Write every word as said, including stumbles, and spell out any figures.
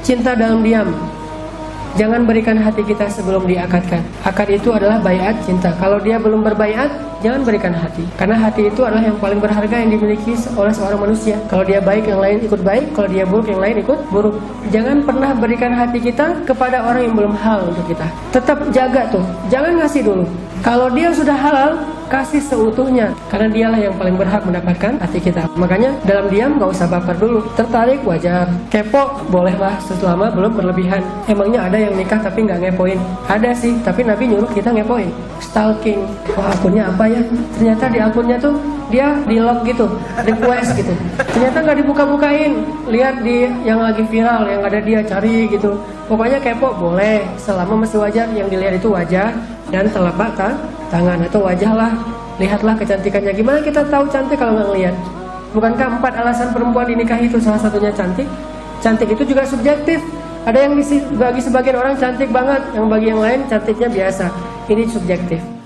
cinta dalam diam. Jangan berikan hati kita sebelum diakadkan. Akad itu adalah baiat cinta. Kalau dia belum berbaiat, jangan berikan hati. Karena hati itu adalah yang paling berharga yang dimiliki oleh seorang manusia. Kalau dia baik, yang lain ikut baik. Kalau dia buruk, yang lain ikut buruk. Jangan pernah berikan hati kita kepada orang yang belum halal untuk kita. Tetap jaga tuh. Jangan ngasih dulu. Kalau dia sudah halal, kasih seutuhnya. Karena dialah yang paling berhak mendapatkan hati kita. Makanya dalam diam gak usah baper dulu. Tertarik wajar. Kepo bolehlah selama belum berlebihan. Emangnya ada yang nikah tapi nggak ngepoin? Ada sih, tapi Nabi nyuruh kita ngepoin. Stalking. Wah, akunnya apa ya? Ternyata di akunnya tuh dia di lock gitu, request gitu. Ternyata nggak dibuka-bukain. Lihat di yang lagi viral, yang ada dia cari gitu. Pokoknya kepo boleh, selama masih wajar. Yang dilihat itu wajah dan telapak tangan atau wajah lah. Lihatlah kecantikannya. Gimana kita tahu cantik kalau nggak ngelihat? Bukankah empat alasan perempuan dinikahi itu salah satunya cantik? Cantik itu juga subjektif. Ada yang bagi sebagian orang cantik banget, yang bagi yang lain cantiknya biasa. Ini subjektif.